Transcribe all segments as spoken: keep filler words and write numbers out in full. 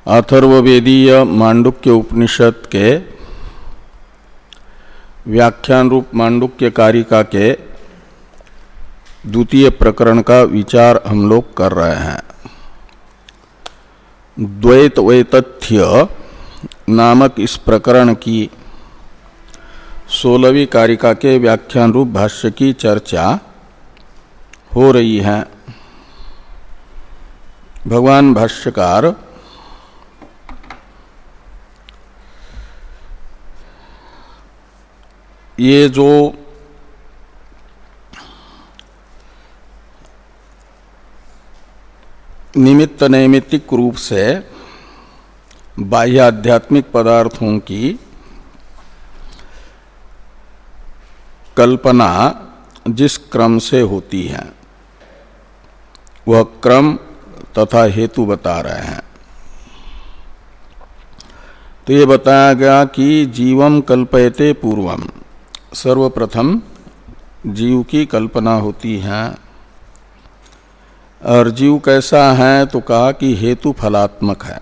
अथर्ववेदीय मांडुक्य उपनिषद के व्याख्यान रूप मांडुक्य कारिका के द्वितीय प्रकरण का विचार हम लोग कर रहे हैं। द्वैत वैतथ्य नामक इस प्रकरण की सोलहवीं कारिका के व्याख्यान रूप भाष्य की चर्चा हो रही है। भगवान भाष्यकार ये जो निमित्त नैमित्तिक रूप से बाह्य आध्यात्मिक पदार्थों की कल्पना जिस क्रम से होती है वह क्रम तथा हेतु बता रहे हैं। तो ये बताया गया कि जीवम कल्पयते पूर्वम, सर्वप्रथम जीव की कल्पना होती है। और जीव कैसा है तो कहा कि हेतु फलात्मक है।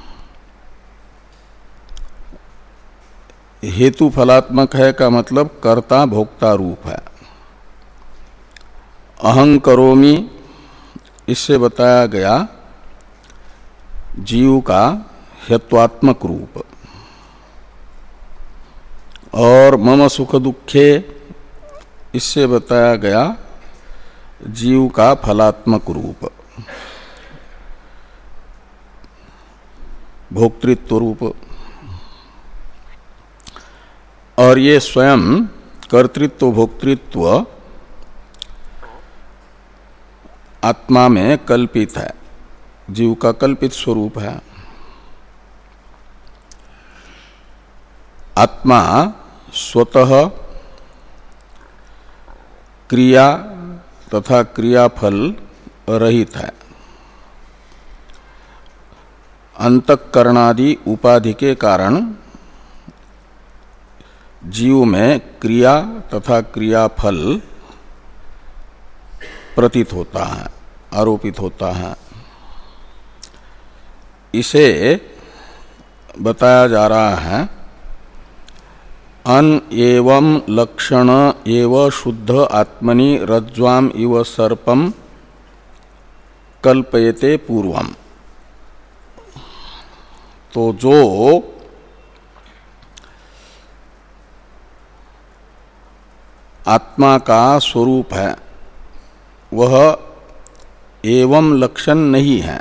हेतु फलात्मक है का मतलब कर्ता भोक्ता रूप है। अहं करोमि, इससे बताया गया जीव का हेत्वात्मक रूप। और मम सुख दुखे, इससे बताया गया जीव का फलात्मक रूप, भोक्तृत्व रूप। और ये स्वयं कर्तृत्व भोक्तृत्व आत्मा में कल्पित है, जीव का कल्पित स्वरूप है। आत्मा स्वतः क्रिया तथा क्रियाफल रहित है। अंतःकरणादि उपाधि के कारण जीव में क्रिया तथा क्रियाफल प्रतीत होता है, आरोपित होता है। इसे बताया जा रहा है अन एवं लक्षण एव शुद्ध आत्मनि रज्ज्वाम इव सर्पम कल्पयते पूर्वम। तो जो आत्मा का स्वरूप है वह एवं लक्षण नहीं है।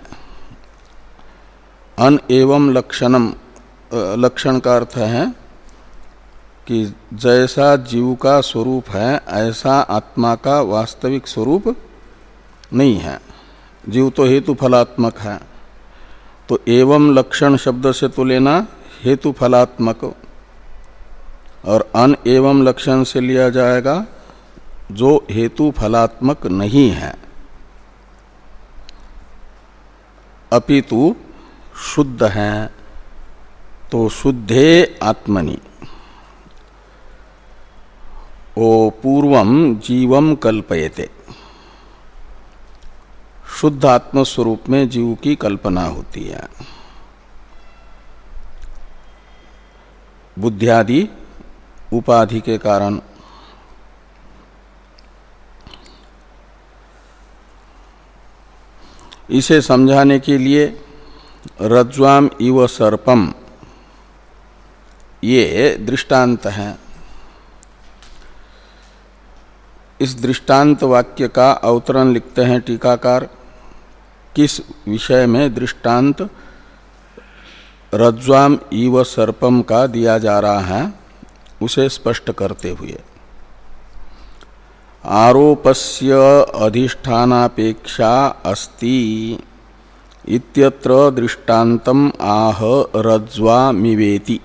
अन एवं लक्षणम, लक्षण का अर्थ है कि जैसा जीव का स्वरूप है ऐसा आत्मा का वास्तविक स्वरूप नहीं है। जीव तो हेतु फलात्मक है, तो एवं लक्षण शब्द से तो लेना हेतु फलात्मक, और अन एवं लक्षण से लिया जाएगा जो हेतु फलात्मक नहीं है अपितु शुद्ध है। तो शुद्धे आत्मनि ओ पूर्वम जीवम कल्पयते, शुद्ध आत्मस्वरूप में जीव की कल्पना होती है। बुद्धियादि उपाधि के कारण। इसे समझाने के लिए रज्ज्वाम इव सर्पम ये दृष्टांत है। इस दृष्टांत वाक्य का अवतरण लिखते हैं टीकाकार। किस विषय में दृष्टांत रज्ज्वाम इव सर्पम का दिया जा रहा है उसे स्पष्ट करते हुए, आरोपस्य अधिष्ठानापेक्षा अस्ति इत्यत्र दृष्टान्तम आह रज्ज्वामिवेति।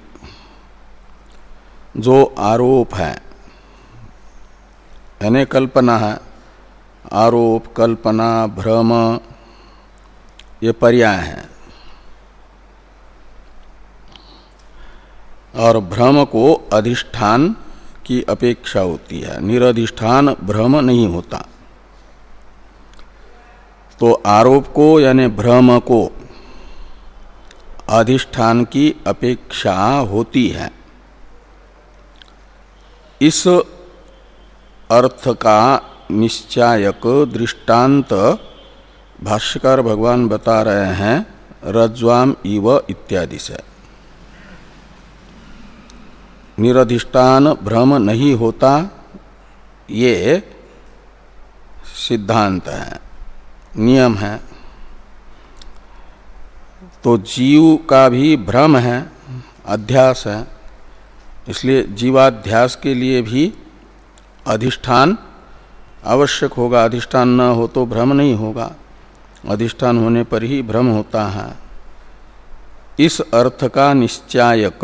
जो आरोप है यानी कल्पना है, आरोप कल्पना भ्रम ये पर्याय हैं। और भ्रम को अधिष्ठान की अपेक्षा होती है, निरधिष्ठान भ्रम नहीं होता। तो आरोप को यानी भ्रम को अधिष्ठान की अपेक्षा होती है। इस अर्थ का निश्चायक दृष्टांत भाष्यकार भगवान बता रहे हैं रज्ज्वाम इव इत्यादि से। निरधिष्ठान भ्रम नहीं होता, ये सिद्धांत है, नियम है। तो जीव का भी भ्रम है, अध्यास है, इसलिए जीवाध्यास के लिए भी अधिष्ठान आवश्यक होगा। अधिष्ठान न हो तो भ्रम नहीं होगा, अधिष्ठान होने पर ही भ्रम होता है। इस अर्थ का निश्चायक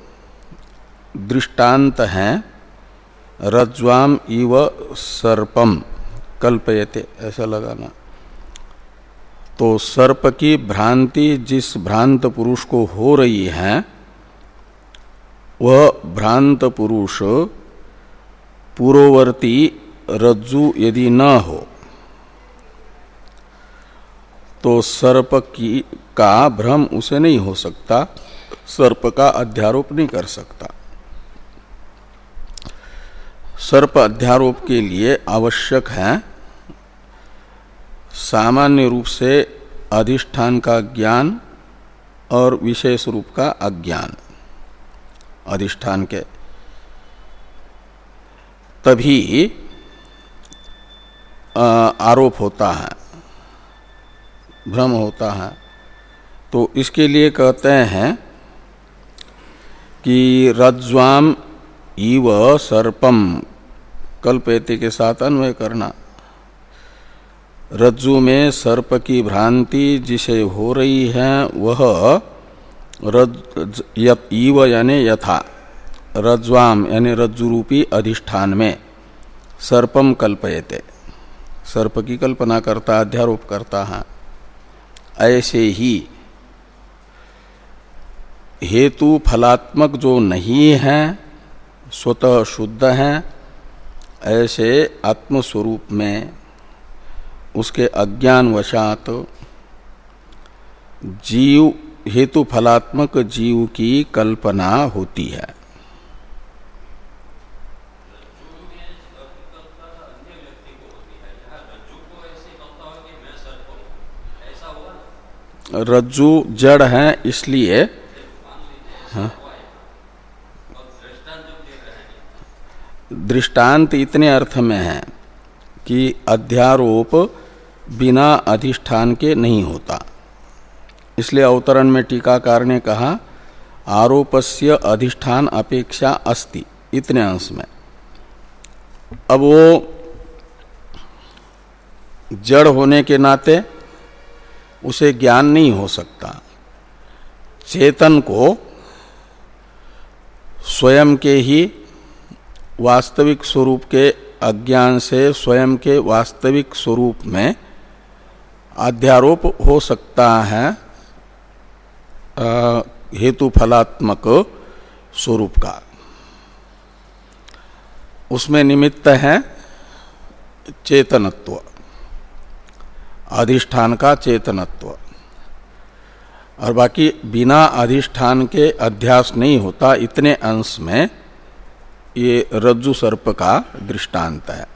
दृष्टांत है रज्ज्वाम इव सर्पम कल्पयते, ऐसा लगाना। तो सर्प की भ्रांति जिस भ्रांत पुरुष को हो रही है, वह भ्रांत पुरुष पूर्ववर्ती रज्जु यदि न हो तो सर्प की का भ्रम उसे नहीं हो सकता, सर्प का अध्यारोप नहीं कर सकता। सर्प अध्यारोप के लिए आवश्यक है सामान्य रूप से अधिष्ठान का ज्ञान और विशेष रूप का अज्ञान अधिष्ठान के, तभी आरोप होता है, भ्रम होता है। तो इसके लिए कहते हैं कि रज्ज्वाम इव सर्पम कल्पयते के साथ अन्वय करना। रज्जु में सर्प की भ्रांति जिसे हो रही है वह रज इव यानी यथा रज्ज्वाम यानी रज्जु रूपी अधिष्ठान में सर्पम कल्पयते, सर्प की कल्पना करता, अध्यारोप करता है। ऐसे ही हेतु फलात्मक जो नहीं है, स्वतः शुद्ध है, ऐसे आत्मस्वरूप में उसके अज्ञान वशात जीव हेतु फलात्मक जीव की कल्पना होती है। रज्जु जड़ है इसलिए हाँ, दृष्टांत इतने अर्थ में है कि अध्यारोप बिना अधिष्ठान के नहीं होता। इसलिए अवतरण में टीकाकार ने कहा आरोपस्य अधिष्ठान अपेक्षा अस्ति, इतने अंश में। अब वो जड़ होने के नाते उसे ज्ञान नहीं हो सकता। चेतन को स्वयं के ही वास्तविक स्वरूप के अज्ञान से स्वयं के वास्तविक स्वरूप में अध्यारोप हो सकता है हेतु फलात्मक स्वरूप का। उसमें निमित्त है चेतनत्व, अधिष्ठान का चेतनत्व, और बाकी बिना अधिष्ठान के अध्यास नहीं होता। इतने अंश में ये रज्जु सर्प का दृष्टांत है।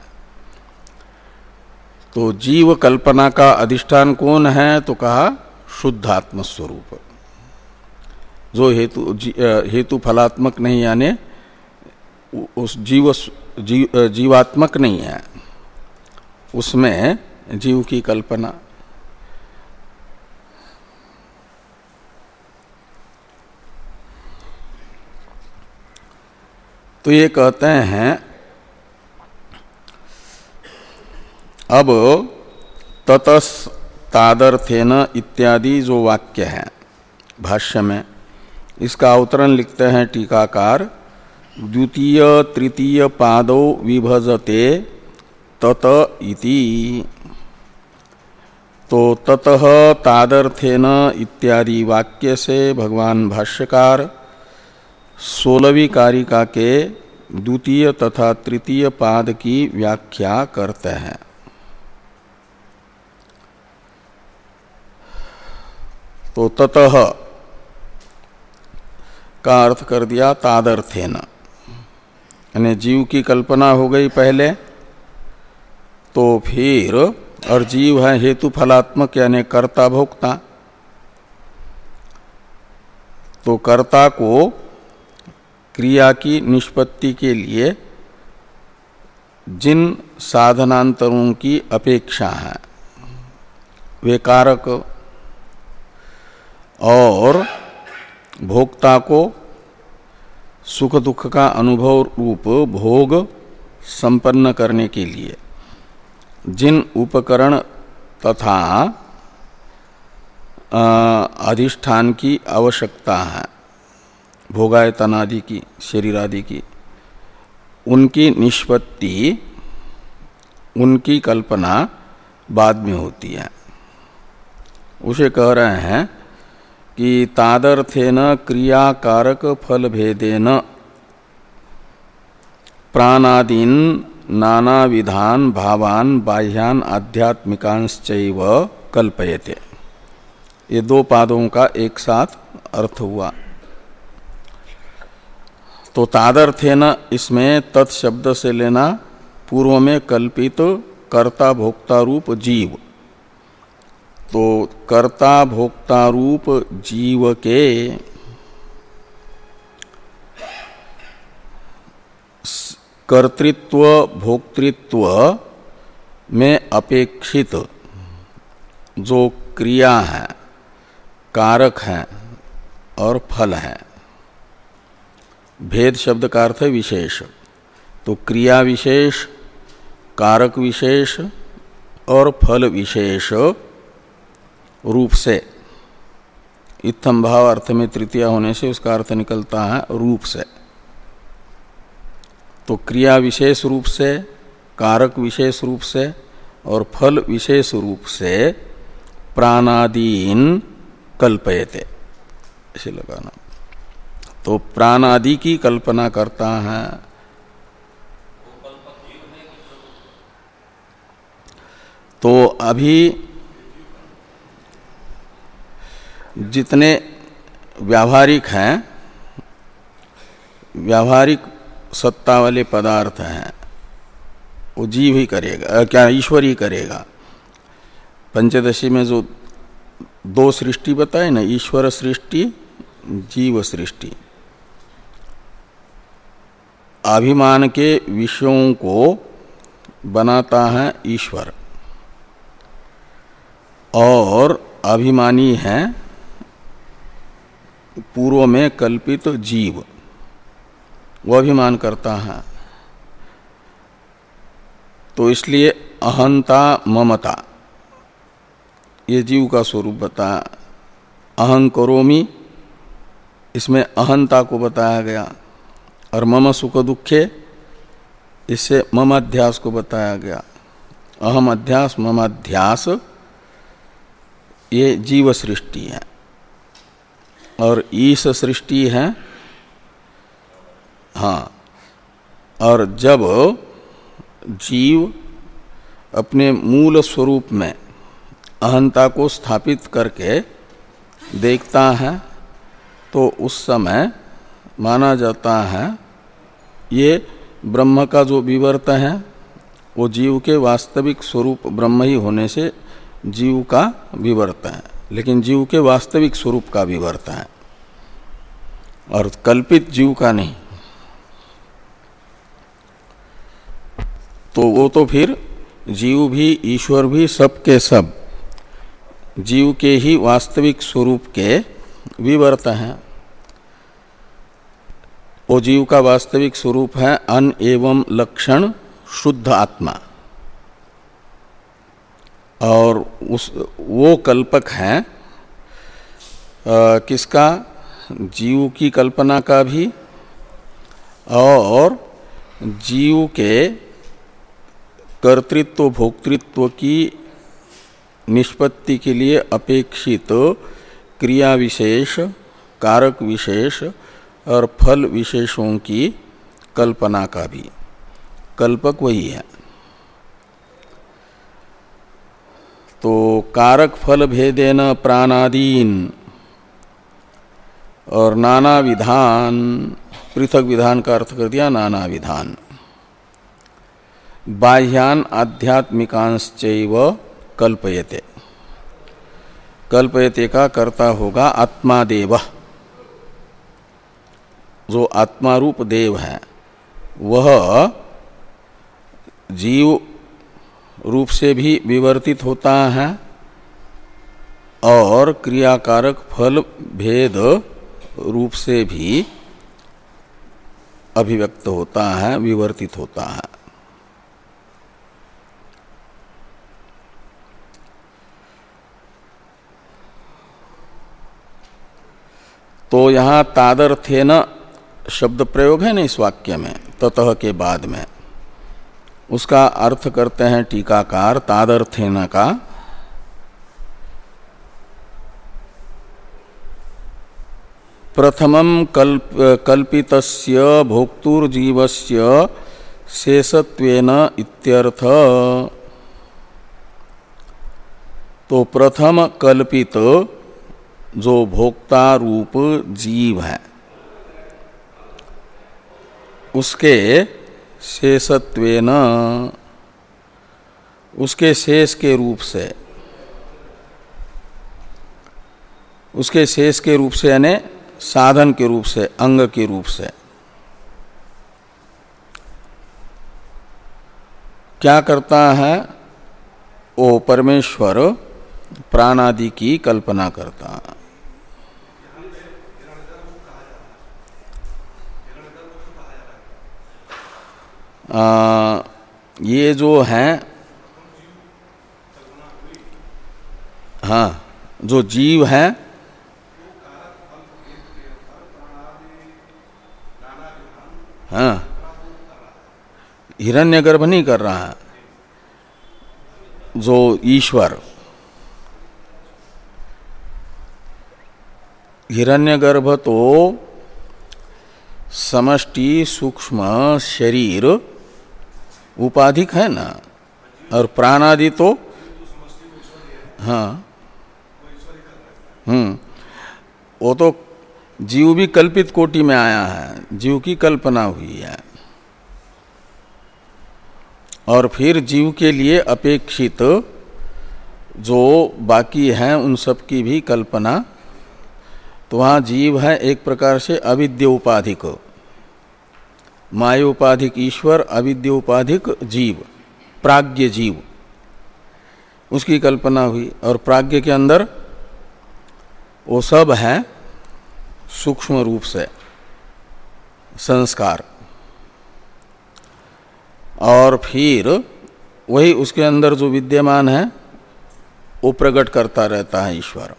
तो जीव कल्पना का अधिष्ठान कौन है? तो कहा शुद्ध आत्म स्वरूप, जो हेतु जी, हेतु फलात्मक नहीं, यानी उस जीव जी, जीवात्मक नहीं है, उसमें जीव की कल्पना। तो ये कहते हैं अब ततस तादर्थेन इत्यादि जो वाक्य है भाष्य में, इसका अवतरण लिखते हैं टीकाकार। द्वितीय तृतीय पादौ विभजते तत इति। तो ततः तादर्थेन इत्यादि वाक्य से भगवान भाष्यकार सोलहवीं कारिका के द्वितीय तथा तृतीय पाद की व्याख्या करते हैं। तो ततः का अर्थ कर दिया तादर्थेन, यानी जीव की कल्पना हो गई पहले, तो फिर और जीव है हेतु फलात्मक यानी कर्ता भोक्ता, तो कर्ता को क्रिया की निष्पत्ति के लिए जिन साधनांतरों की अपेक्षा है वे कारक, और भोक्ता को सुख दुख का अनुभव रूप भोग संपन्न करने के लिए जिन उपकरण तथा अधिष्ठान की आवश्यकता है, भोगायतन आदि की, शरीर आदि की, उनकी निष्पत्ति, उनकी कल्पना बाद में होती है। उसे कह रहे हैं कि तादर्थेन क्रियाकारक फल भेदेन प्राणादीन नाना विधान भावान बाह्यान आध्यात्मिकांश्चैव कल्पयते। ये दो पादों का एक साथ अर्थ हुआ। तो तादर्थेन इसमें तत्शब्द से लेना पूर्व में कल्पित कर्ता भोक्ता रूप जीव, तो कर्ता भोक्ता रूप जीव के कर्तृत्व भोक्तृत्व में अपेक्षित जो क्रिया है, कारक है और फल है। भेद शब्द का अर्थ है विशेष, तो क्रिया विशेष, कारक विशेष और फल विशेष रूप से, इत्थम भाव अर्थ में तृतीया होने से उसका अर्थ निकलता है रूप से। तो क्रिया विशेष रूप से, कारक विशेष रूप से और फल विशेष रूप से प्राणादीन कल्पयते, इसे लगाना। तो प्राणादि की कल्पना करता है। तो अभी जितने व्यावहारिक हैं, व्यावहारिक सत्ता वाले पदार्थ हैं, वो जीव ही करेगा, क्या ईश्वर ही करेगा। पंचदशी में जो दो सृष्टि बताए ना, ईश्वर सृष्टि, जीव सृष्टि, अभिमान के विषयों को बनाता है ईश्वर और अभिमानी है पूर्व में कल्पित जीव, वो अभिमान करता है। तो इसलिए अहंता ममता ये जीव का स्वरूप बताया। अहं करोमि, इसमें अहंता को बताया गया, और मम सुख दुखे, इससे मम अध्यास को बताया गया। अहम अध्यास मम अध्यास ये जीव सृष्टि है, और ईश सृष्टि है। हाँ, और जब जीव अपने मूल स्वरूप में अहंता को स्थापित करके देखता है, तो उस समय माना जाता है ये ब्रह्म का जो विवर्त है वो जीव के वास्तविक स्वरूप ब्रह्म ही होने से जीव का विवर्त है, लेकिन जीव के वास्तविक स्वरूप का विवर्त है और कल्पित जीव का नहीं। तो वो तो फिर जीव भी ईश्वर भी सब के सब जीव के ही वास्तविक स्वरूप के विवर्त हैं। वो जीव का वास्तविक स्वरूप है अन एवं लक्षण शुद्ध आत्मा, और उस वो कल्पक है आ, किसका, जीव की कल्पना का भी, और जीव के कर्तृत्व भोक्तृत्व की निष्पत्ति के लिए अपेक्षित क्रिया विशेष, कारक विशेष और फल विशेषों की कल्पना का भी। कल्पक वही है। तो कारक फल भेदेन प्राणादीन, और नाना विधान, पृथक विधान का अर्थ कर दिया नाना विधान। बाह्यान आध्यात्मिकांश्चैव कल्पयते, कल्पयते का कर्ता होगा आत्मादेव, जो आत्मारूप देव है वह जीव रूप से भी विवर्तित होता है और क्रियाकारक फल भेद रूप से भी अभिव्यक्त होता है, विवर्तित होता है। तो यहाँ तादर्थेन शब्द प्रयोग है ना इस वाक्य में, ततः के बाद में, उसका अर्थ करते हैं टीकाकार तादर्थेन का प्रथमं कल्प कल्पितस्य भोक्तुर्जीवस्य शेषत्वेन इत्यर्थ। तो प्रथम कल्पित जो भोक्ता रूप जीव है उसके शेषत्वेन, उसके शेष के रूप से, उसके शेष के रूप से यानी साधन के रूप से, अंग के रूप से क्या करता है? वो परमेश्वर प्राणादि की कल्पना करता है। आ, ये जो है, हाँ, जो जीव है हाँ, हिरण्यगर्भ नहीं कर रहा है, जो ईश्वर हिरण्यगर्भ तो समष्टि सूक्ष्म शरीर उपाधिक है ना, और प्राणादि तो हाँ, हम्म, वो तो जीव भी कल्पित कोटि में आया है, जीव की कल्पना हुई है, और फिर जीव के लिए अपेक्षित जो बाकी हैं उन सब की भी कल्पना। तो वहाँ जीव है एक प्रकार से अविद्य उपाधिक, माया उपाधिक ईश्वर, अविद्य उपाधिक जीव, प्राज्ञ जीव, उसकी कल्पना हुई। और प्राज्ञ के अंदर वो सब है सूक्ष्म रूप से संस्कार, और फिर वही उसके अंदर जो विद्यमान है वो प्रकट करता रहता है ईश्वर।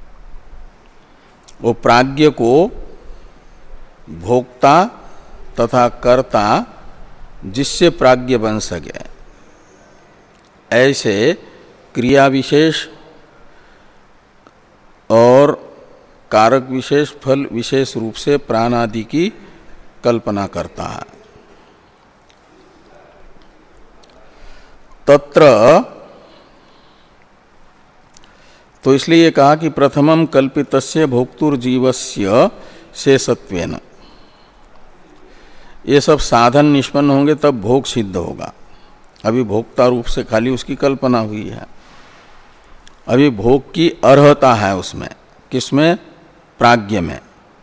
वो प्राज्ञ को भोक्ता तथा कर्ता जिससे प्राज्ञ बन सके, ऐसे क्रिया विशेष और कारक विशेष, फल विशेष रूप से प्राणादि की कल्पना करता है। तत्र तो इसलिए कहा कि प्रथमम कल्पितस्य भोक्तुर्जीवस्य शेषत्वेन, ये सब साधन निष्पन्न होंगे तब भोग सिद्ध होगा। अभी भोक्ता रूप से खाली उसकी कल्पना हुई है, अभी भोग की अर्हता है उसमें, किसमें? प्राज्ञ में,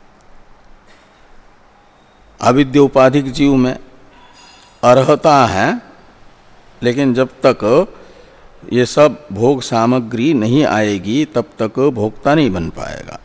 अविद्य उपाधिक जीव में अर्हता है, लेकिन जब तक ये सब भोग सामग्री नहीं आएगी तब तक भोक्ता नहीं बन पाएगा।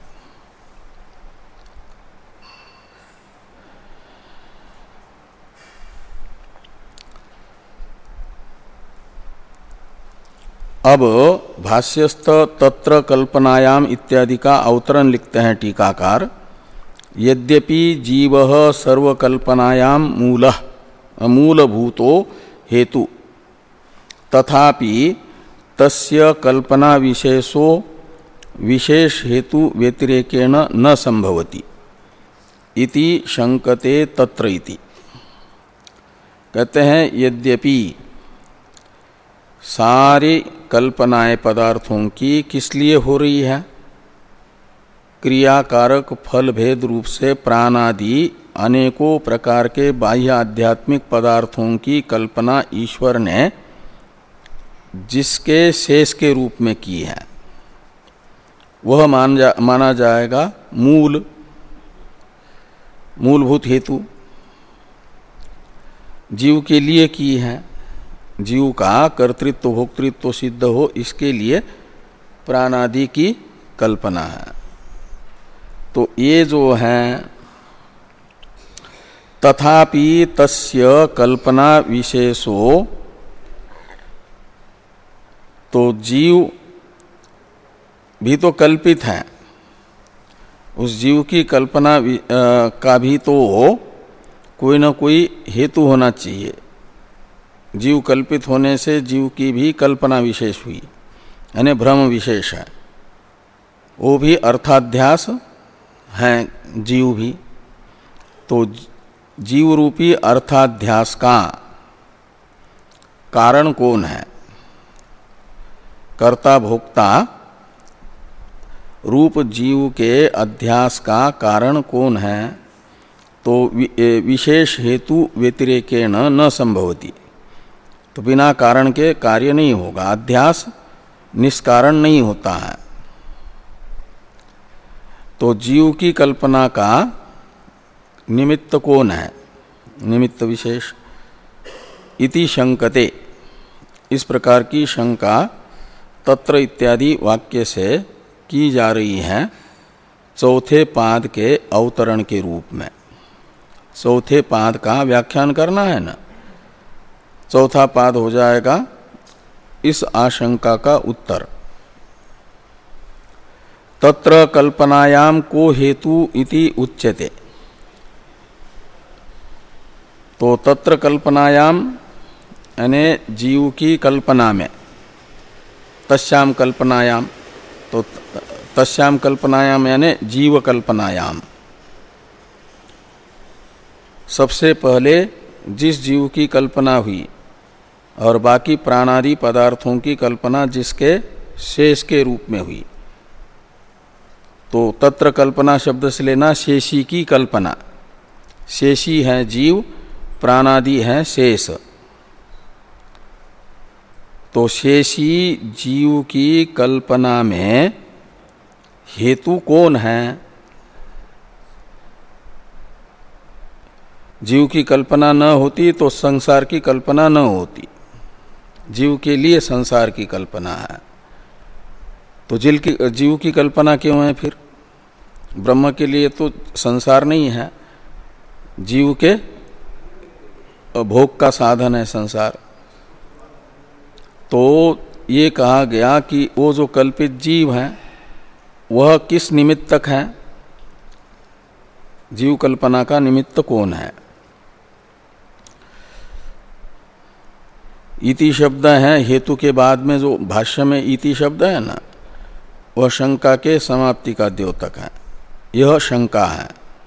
अब भाष्यस्थ तत्र कल्पनायाम इत्यादि का अवतरण लिखते हैं टीकाकार। यद्यपि जीवः सर्वकल्पनायाम मूलः मूलभूतो हेतु तथापि तस्य कल्पना विशेषो विशेष हेतु व्यतिरेकेण न संभवति इति शंकते तत्र इति। कहते हैं यद्यपि सारी कल्पनाएं पदार्थों की किस लिए हो रही है? क्रियाकारक फल भेद रूप से प्राणादि अनेकों प्रकार के बाह्य आध्यात्मिक पदार्थों की कल्पना ईश्वर ने जिसके शेष के रूप में की है वह मान जा, माना जाएगा मूल मूलभूत हेतु। जीव के लिए की है, जीव का कर्तृत्व भोक्तृत्व सिद्ध हो इसके लिए प्राणादि की कल्पना है। तो ये जो है तथापि तस्य कल्पना विशेषो, तो जीव भी तो कल्पित है, उस जीव की कल्पना का भी तो कोई ना कोई हेतु होना चाहिए। जीव कल्पित होने से जीव की भी कल्पना विशेष हुई, यानी भ्रम विशेष है, वो भी अर्थाध्यास है जीव भी। तो जीव रूपी अर्थाध्यास का कारण कौन है? कर्ता भोक्ता रूप जीव के अध्यास का कारण कौन है? तो विशेष हेतु व्यतिरेकेण न संभवति, तो बिना कारण के कार्य नहीं होगा, अध्यास निष्कारण नहीं होता है। तो जीव की कल्पना का निमित्त कौन है? निमित्त विशेष। इति शंकते, इस प्रकार की शंका तत्र इत्यादि वाक्य से की जा रही है चौथे पाद के अवतरण के रूप में। चौथे पाद का व्याख्यान करना है ना, चौथा पाद हो जाएगा इस आशंका का उत्तर। तत्र कल्पनायाम को हेतु इति उच्यते, तो तत्र कल्पनायाम यानी जीव की कल्पना में, तस्याम कल्पनायाम, तो तस्याम कल्पनायाम यानी जीव कल्पनायाम, सबसे पहले जिस जीव की कल्पना हुई और बाकी प्राणादि पदार्थों की कल्पना जिसके शेष के रूप में हुई, तो तत्र कल्पना शब्द से लेना शेषी की कल्पना। शेषी है जीव, प्राणादि है शेष। तो शेषी जीव की कल्पना में हेतु कौन है? जीव की कल्पना न होती तो संसार की कल्पना न होती, जीव के लिए संसार की कल्पना है। तो जीव की जीव की कल्पना क्यों है फिर? ब्रह्म के लिए तो संसार नहीं है, जीव के भोग का साधन है संसार। तो ये कहा गया कि वो जो कल्पित जीव है वह किस निमित्तक है? जीव कल्पना का निमित्त कौन है? इति शब्द है हेतु के बाद में, जो भाष्य में इति शब्द है ना, वह शंका के समाप्ति का द्योतक है। यह शंका है।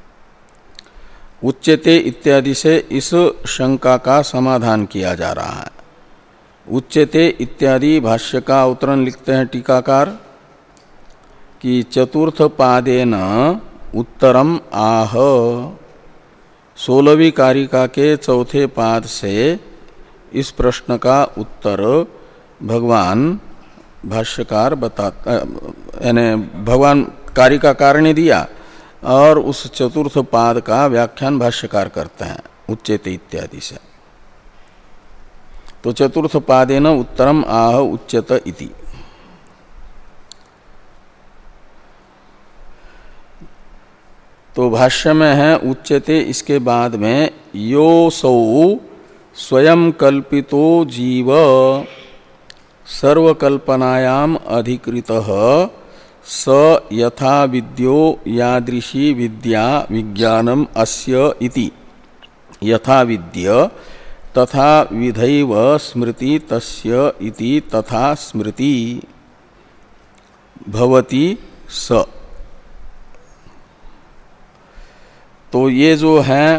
उच्यते इत्यादि से इस शंका का समाधान किया जा रहा है। उच्यते इत्यादि भाष्य का अवतरण लिखते हैं टीकाकार कि चतुर्थ पादेन उत्तरम आह, सोलहवीं कारिका के चौथे पाद से इस प्रश्न का उत्तर भगवान भाष्यकार बताता, यानी भगवान कारिकाकार ने दिया और उस चतुर्थ पाद का व्याख्यान भाष्यकार करते हैं उच्यते इत्यादि से। तो चतुर्थ पादेन उत्तरम आह उच्यत इति। तो भाष्य में है उच्यते, इसके बाद में यो सौ स्वयं कल्पितो जीव सर्वकल्पनायाम अधिकृतः स यथा विद्यो यादृशी विद्या विज्ञानम अस्य इति यथा विद्य तथा विधैव स्मृति तस्य इति तथा स्मृति भवति स। तो ये जो है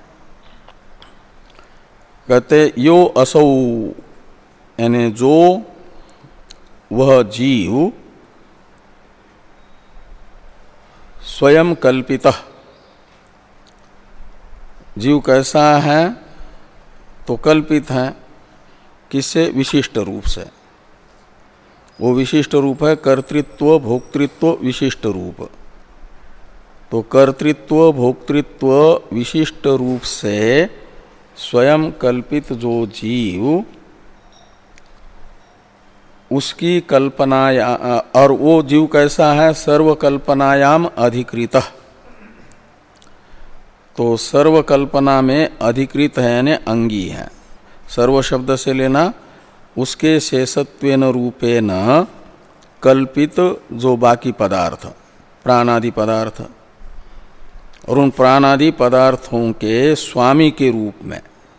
कहते यो असौ, यानी जो वह जीव स्वयं कल्पितः, जीव कैसा है तो कल्पित है, किससे? विशिष्ट रूप से। वो विशिष्ट रूप है कर्तृत्व भोक्तृत्व विशिष्ट रूप। तो कर्तृत्व भोक्तृत्व विशिष्ट रूप से स्वयं कल्पित जो जीव, उसकी कल्पना, और वो जीव कैसा है? सर्वकल्पनायाम अधिकृतः। तो सर्वकल्पना में अधिकृत है यानी अंगी है। सर्व शब्द से लेना उसके शेषत्वेन रूपेण कल्पित जो बाकी पदार्थ, प्राणादि पदार्थ, और उन प्राणादि पदार्थों के स्वामी के रूप में।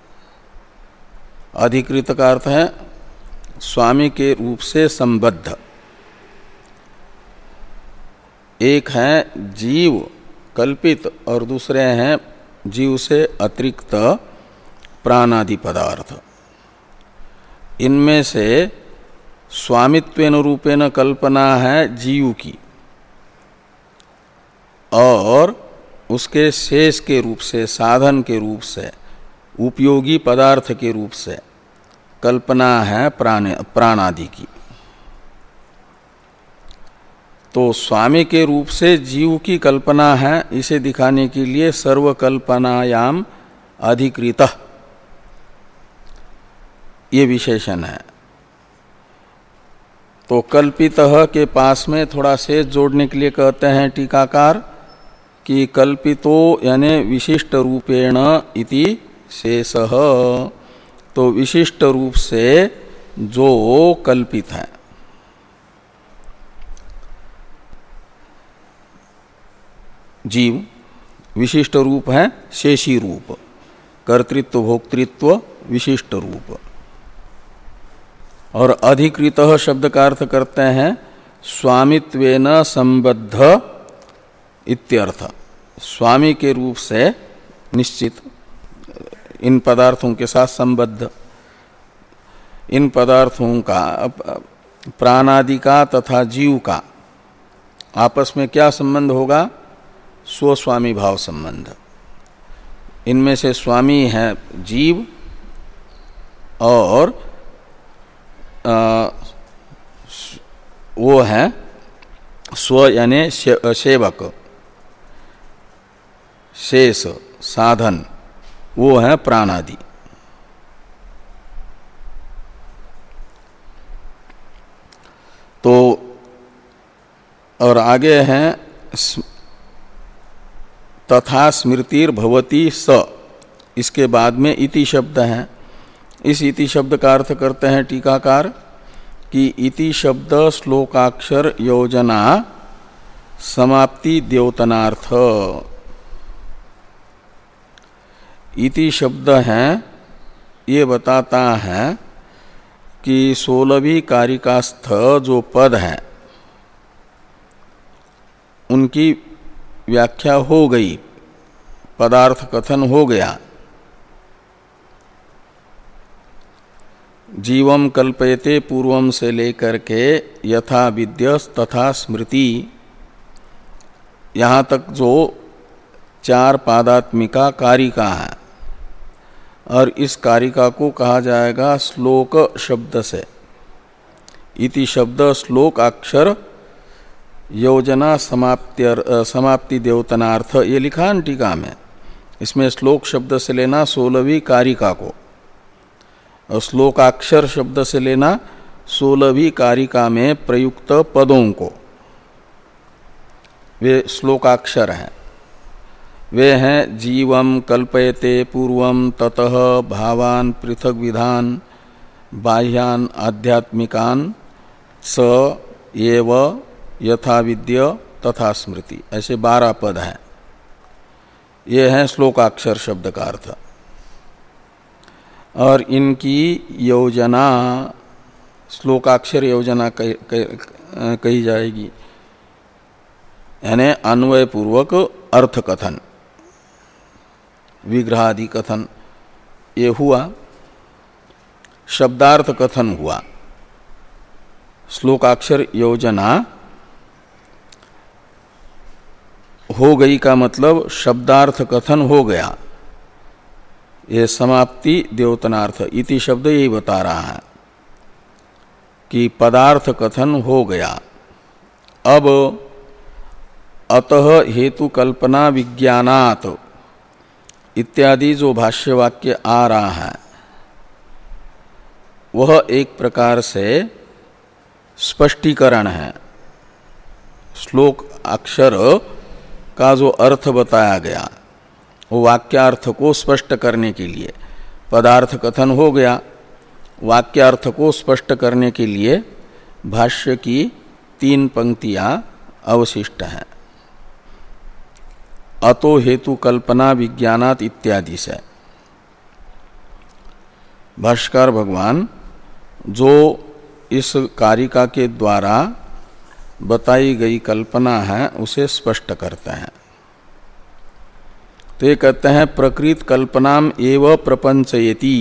अधिकृत का अर्थ है स्वामी के रूप से संबद्ध। एक है जीव कल्पित और दूसरे हैं जीव से अतिरिक्त प्राणादि पदार्थ। इनमें से स्वामित्वेन रूपेण कल्पना है जीव की, और उसके शेष के रूप से, साधन के रूप से, उपयोगी पदार्थ के रूप से कल्पना है प्राण प्राणादि की। तो स्वामी के रूप से जीव की कल्पना है, इसे दिखाने के लिए सर्वकल्पनायाम अधिकृतः ये विशेषण है। तो कल्पितः के पास में थोड़ा शेष जोड़ने के लिए कहते हैं टीकाकार कि कल्पितो यानी विशिष्ट रूपेण इति शेषः। तो विशिष्ट रूप से जो कल्पित है, जीव विशिष्ट रूप है, शेषी रूप, कर्तृत्व भोक्तृत्व विशिष्ट रूप। और अधिकृतः शब्द का अर्थ करते हैं स्वामित्वेन संबद्ध इत्यर्थ। स्वामी के रूप से निश्चित, इन पदार्थों के साथ संबद्ध। इन पदार्थों का, प्राणादि का तथा जीव का आपस में क्या संबंध होगा? स्वस्वामी भाव संबंध। इनमें से स्वामी है जीव और आ, वो है स्व यानी सेवक, शेष साधन, वो है प्राणादि। तो और आगे हैं तथा स्मृतिर भवति स, इसके बाद में इति शब्द है। इस इति शब्द का अर्थ करते हैं टीकाकार कि इति शब्द श्लोकाक्षर योजना समाप्ति द्योतनार्थ। इति शब्द है, ये बताता है कि सोलहवीं कारिकास्थ जो पद है उनकी व्याख्या हो गई, पदार्थ कथन हो गया। जीवम कल्पयते पूर्वम से लेकर के यथा विद्यस तथा स्मृति, यहाँ तक जो चार पादात्मिका कारिका है, और इस कारिका को कहा जाएगा श्लोक शब्द से। इति शब्द श्लोक अक्षर योजना समाप्ति समाप्ति द्योतनार्थ, ये लिखा है टीका में। इसमें श्लोक शब्द से लेना सोलहवीं कारिका को, और श्लोकाक्षर शब्द से लेना सोलहवीं कारिका में प्रयुक्त पदों को। वे श्लोकाक्षर हैं, वे हैं जीवम कल्पयते पूर्वम ततः भावान पृथक विधान बाह्यान आध्यात्मिकान स एव यथा विद्य तथा स्मृति, ऐसे बारह पद हैं। ये हैं श्लोकाक्षर शब्द का अर्थ। और इनकी योजना, श्लोकाक्षर योजना कही जाएगी, यानी अन्वय पूर्वक अर्थ कथन, विग्रहादि कथन ये हुआ, शब्दार्थ कथन हुआ। श्लोकाक्षर योजना हो गई का मतलब शब्दार्थ कथन हो गया, ये समाप्ति द्योतनार्थ इति शब्द यही बता रहा है कि पदार्थ कथन हो गया। अब अतः हेतु कल्पना विज्ञानात् इत्यादि जो भाष्य वाक्य आ रहा है वह एक प्रकार से स्पष्टीकरण है। श्लोक अक्षर का जो अर्थ बताया गया वो वाक्यार्थ को स्पष्ट करने के लिए, पदार्थ कथन हो गया, वाक्यार्थ को स्पष्ट करने के लिए भाष्य की तीन पंक्तियां अवशिष्ट हैं। अतो हेतु कल्पना विज्ञानात् इत्यादि से भाष्यकार भगवान जो इस कारिका के द्वारा बताई गई कल्पना है उसे स्पष्ट करते हैं। तो ये कहते हैं प्रकृत कल्पनाम एव प्रपंचयति।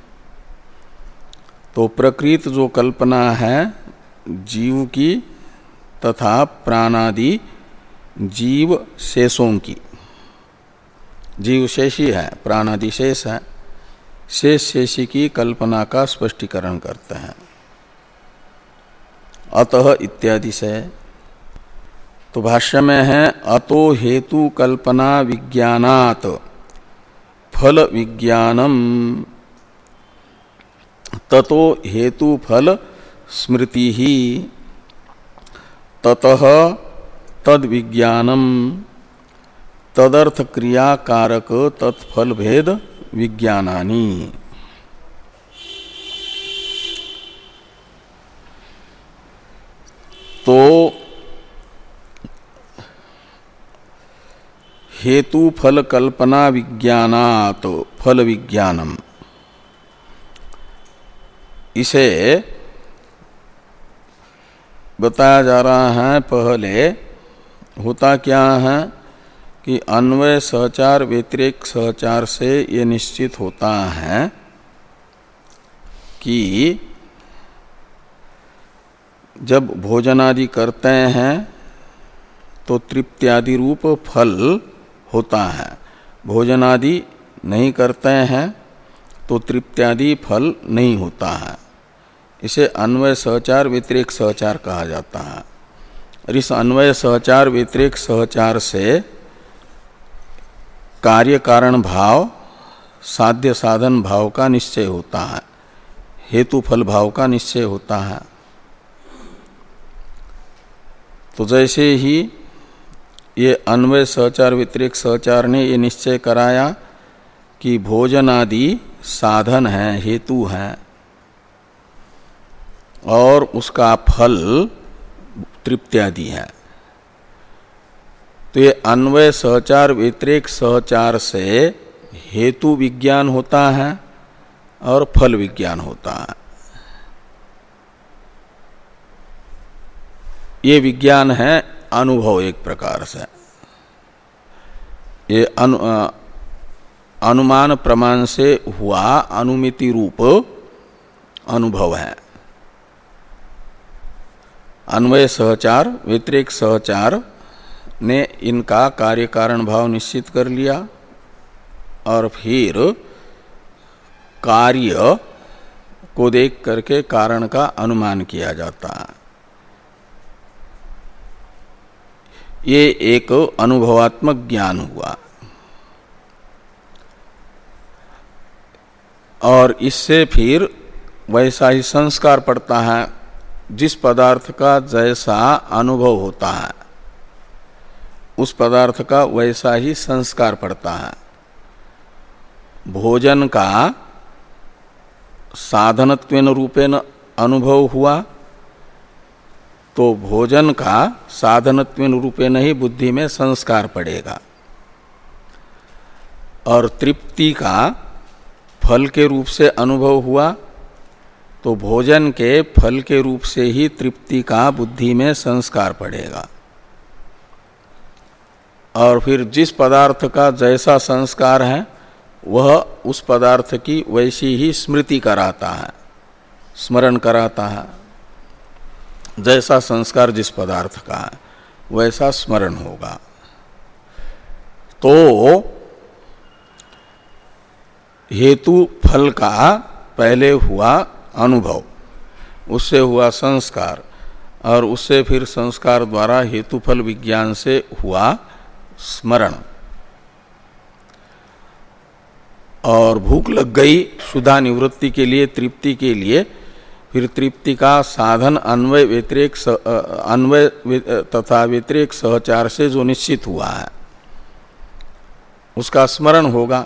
तो प्रकृत जो कल्पना है जीव की तथा प्राणादि जीव शेषों की, जीव शेषी है, प्राणादि शेष है, शेष शेषी की कल्पना का स्पष्टीकरण करते हैं। अतः इत्यादि से तो भाष्य में है अतो हेतु कल्पना विज्ञानात् फल विज्ञानम ततो हेतु फल स्मृति ही ततः तद विज्ञानम तदर्थ क्रिया कारक तत्फल भेद विज्ञानानि। तो हेतु फल कल्पना विज्ञानात् फल विज्ञानम, इसे बताया जा रहा है। पहले होता क्या है कि अन्वय सहचार व्यतिरेक सहचार से ये निश्चित होता है कि जब भोजनादि करते हैं तो तृप्त्यादि रूप फल होता है, भोजनादि नहीं करते हैं तो तृप्त्यादि फल नहीं होता है। इसे अन्वय सहचार व्यतिरेक सहचार कहा जाता है। और इस अन्वय सहचार व्यतिरेक सहचार से कार्य कारण भाव साध्य साधन भाव का निश्चय होता है, हेतु फल भाव का निश्चय होता है। तो जैसे ही ये अन्वय सहचार व्यतिरेक सहचार ने ये निश्चय कराया कि भोजन आदि साधन है, हेतु है और उसका फल तृप्त्यादि है, तो ये अन्वय सहचार व्यतिरेक सहचार से हेतु विज्ञान होता है और फल विज्ञान होता है। ये विज्ञान है अनुभव, एक प्रकार से ये अनु, अनुमान प्रमाण से हुआ अनुमिति रूप अनुभव है। अन्वय सहचार व्यतिरेक सहचार ने इनका कार्य कारण भाव निश्चित कर लिया और फिर कार्य को देख करके कारण का अनुमान किया जाता है। ये एक अनुभवात्मक ज्ञान हुआ और इससे फिर वैसा ही संस्कार पड़ता है। जिस पदार्थ का जैसा अनुभव होता है उस पदार्थ का वैसा ही संस्कार पड़ता है। भोजन का साधनत्वेन रूपेण अनुभव हुआ तो भोजन का साधनत्वेन रूपेण ही बुद्धि में संस्कार पड़ेगा, और तृप्ति का फल के रूप से अनुभव हुआ तो भोजन के फल के रूप से ही तृप्ति का बुद्धि में संस्कार पड़ेगा। और फिर जिस पदार्थ का जैसा संस्कार है वह उस पदार्थ की वैसी ही स्मृति कराता है, स्मरण कराता है। जैसा संस्कार जिस पदार्थ का है वैसा स्मरण होगा। तो हेतु फल का पहले हुआ अनुभव, उससे हुआ संस्कार, और उससे फिर संस्कार द्वारा हेतु फल विज्ञान से हुआ स्मरण, और भूख लग गई क्षुधा निवृत्ति के लिए, तृप्ति के लिए, फिर तृप्ति का साधन अन्वय व्यतिरेक अन्वय तथा व्यतिरेक सहचार से जो निश्चित हुआ है उसका स्मरण होगा,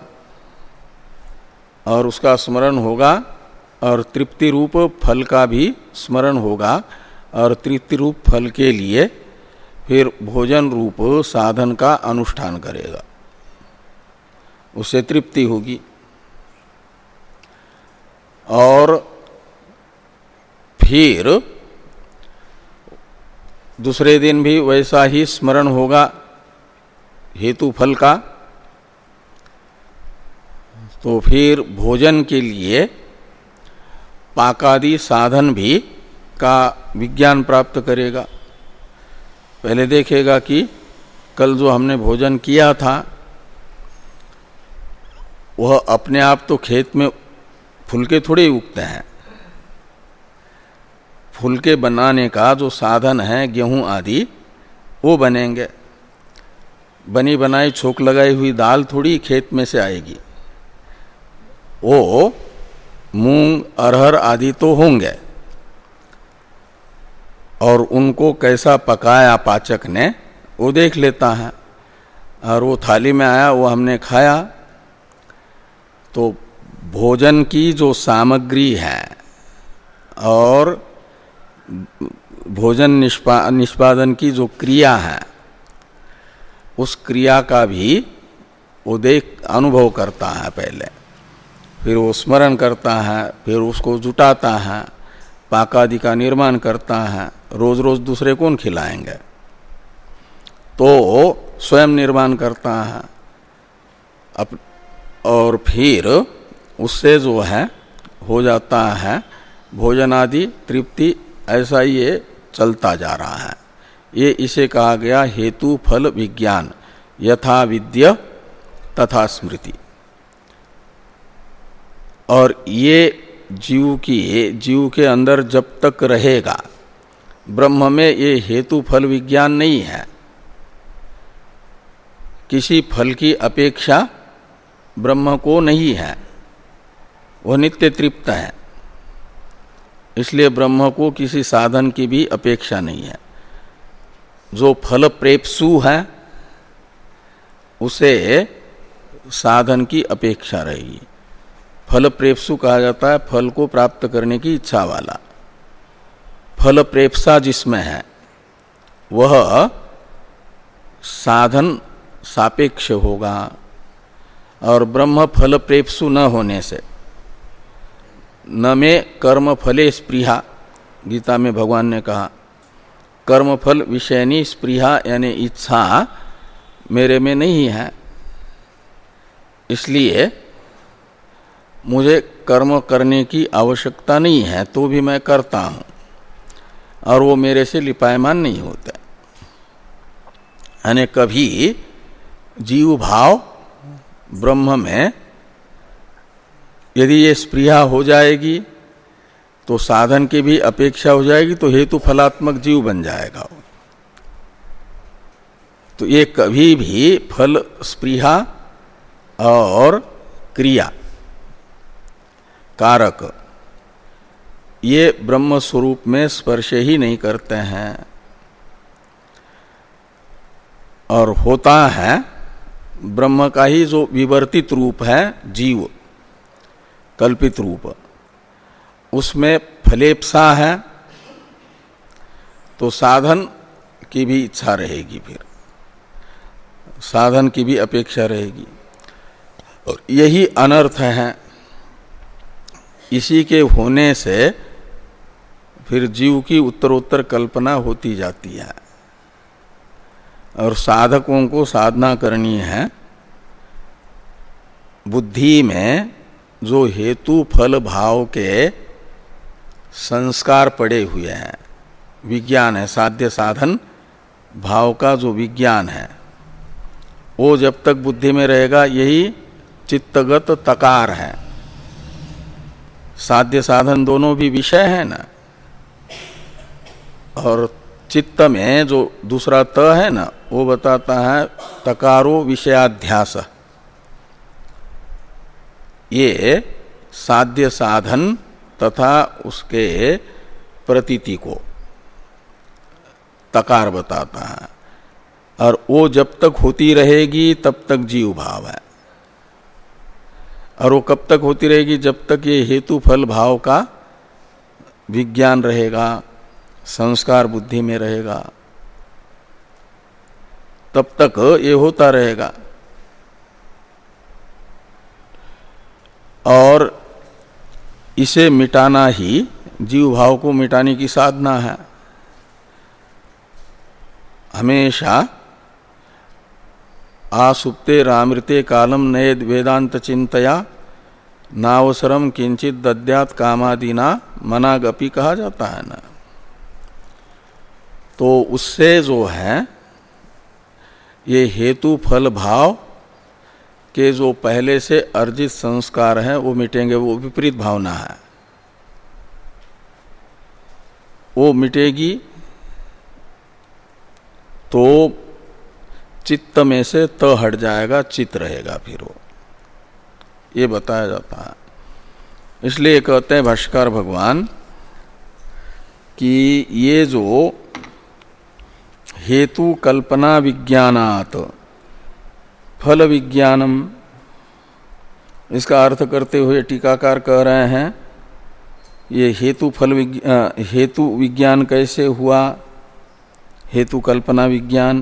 और उसका स्मरण होगा और तृप्ति रूप फल का भी स्मरण होगा, और तृप्ति रूप फल के लिए फिर भोजन रूप साधन का अनुष्ठान करेगा, उससे तृप्ति होगी। और फिर दूसरे दिन भी वैसा ही स्मरण होगा हेतु फल का, तो फिर भोजन के लिए पाकादि साधन भी का विज्ञान प्राप्त करेगा। पहले देखेगा कि कल जो हमने भोजन किया था वह अपने आप तो खेत में फुलके थोड़े उगते हैं, फुलके बनाने का जो साधन है गेहूं आदि वो बनेंगे, बनी बनाई छोक लगाई हुई दाल थोड़ी खेत में से आएगी, वो मूंग अरहर आदि तो होंगे, और उनको कैसा पकाया पाचक ने वो देख लेता है, और वो थाली में आया वो हमने खाया। तो भोजन की जो सामग्री है और भोजन निष्पा निष्पादन की जो क्रिया है उस क्रिया का भी वो देख अनुभव करता है पहले, फिर वो स्मरण करता है, फिर उसको जुटाता है, पाकादि का निर्माण करता है। रोज रोज दूसरे कौन खिलाएंगे, तो स्वयं निर्माण करता है अप, और फिर उससे जो है हो जाता है भोजन आदि तृप्ति, ऐसा ये चलता जा रहा है। ये इसे कहा गया हेतु फल विज्ञान, यथा विद्य तथा स्मृति। और ये जीव की जीव के अंदर जब तक रहेगा, ब्रह्म में ये हेतु फल विज्ञान नहीं है, किसी फल की अपेक्षा ब्रह्म को नहीं है, वह नित्य तृप्त है, इसलिए ब्रह्म को किसी साधन की भी अपेक्षा नहीं है। जो फल प्रेप्सु है उसे साधन की अपेक्षा रहेगी। फल प्रेप्सु कहा जाता है फल को प्राप्त करने की इच्छा वाला। फल प्रेप्सा जिसमें है वह साधन सापेक्ष होगा, और ब्रह्म फल प्रेप्सु न होने से, न में कर्म फले स्पृहा, गीता में भगवान ने कहा कर्म फल विषयनी स्पृहा यानी इच्छा मेरे में नहीं है, इसलिए मुझे कर्म करने की आवश्यकता नहीं है, तो भी मैं करता हूँ और वो मेरे से लिपायमान नहीं होते। यानी कभी जीव भाव ब्रह्म में यदि ये स्पृहा हो जाएगी तो साधन की भी अपेक्षा हो जाएगी, तो हेतु फलात्मक जीव बन जाएगा वो। तो ये कभी भी फल स्पृहा और क्रिया कारक ये ब्रह्म स्वरूप में स्पर्श ही नहीं करते हैं, और होता है ब्रह्म का ही जो विवर्तित रूप है जीव, कल्पित रूप, उसमें फलेप्सा है, तो साधन की भी इच्छा रहेगी, फिर साधन की भी अपेक्षा रहेगी, और यही अनर्थ है। इसी के होने से फिर जीव की उत्तरोत्तर कल्पना होती जाती है, और साधकों को साधना करनी है। बुद्धि में जो हेतु फल भाव के संस्कार पड़े हुए हैं, विज्ञान है, साध्य साधन भाव का जो विज्ञान है, वो जब तक बुद्धि में रहेगा यही चित्तगत तकार है। साध्य साधन दोनों भी विषय है ना, और चित्त में जो दूसरा त है ना वो बताता है तकारो विषयाध्यास। ये साध्य साधन तथा उसके प्रतीति को तकार बताता है, और वो जब तक होती रहेगी तब तक जीव भाव है। और वो कब तक होती रहेगी? जब तक ये हेतु फल भाव का विज्ञान रहेगा, संस्कार बुद्धि में रहेगा, तब तक ये होता रहेगा। और इसे मिटाना ही जीव भाव को मिटाने की साधना है। हमेशा आसुप्ते रामृते कालम नये वेदांत चिंतया नावसरम किंचित दद्यात कामादिना मनागपि कहा जाता है ना। तो उससे जो है ये हेतु फल भाव के जो पहले से अर्जित संस्कार हैं वो मिटेंगे। वो विपरीत भावना है, वो मिटेगी तो चित्त में से त हट जाएगा, चित्त रहेगा फिर वो, ये बताया जाता है। इसलिए कहते हैं भाष्यकार भगवान कि ये जो हेतु कल्पना विज्ञानात् फल विज्ञानम, इसका अर्थ करते हुए टीकाकार कह रहे हैं ये हेतु फल विज्ञान, हेतु विज्ञान कैसे हुआ? हेतु कल्पना विज्ञान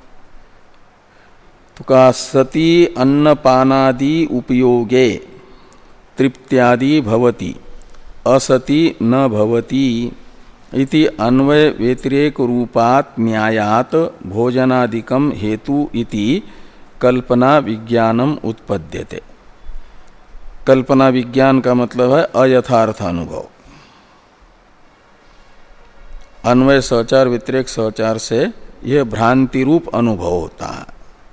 तो का सती अन्नपानादि उपयोगे तृप्त्यादि भवति असति न भवति इति अन्वय व्यतिरेक रूपात् न्यायात् भोजनादिकम हेतु इति कल्पना विज्ञानम उत्पद्यते। कल्पना विज्ञान का मतलब है अयथार्थ अनुभव। अन्वय सहचार व्यतिरेक सहचार से यह भ्रांति रूप अनुभव होता है।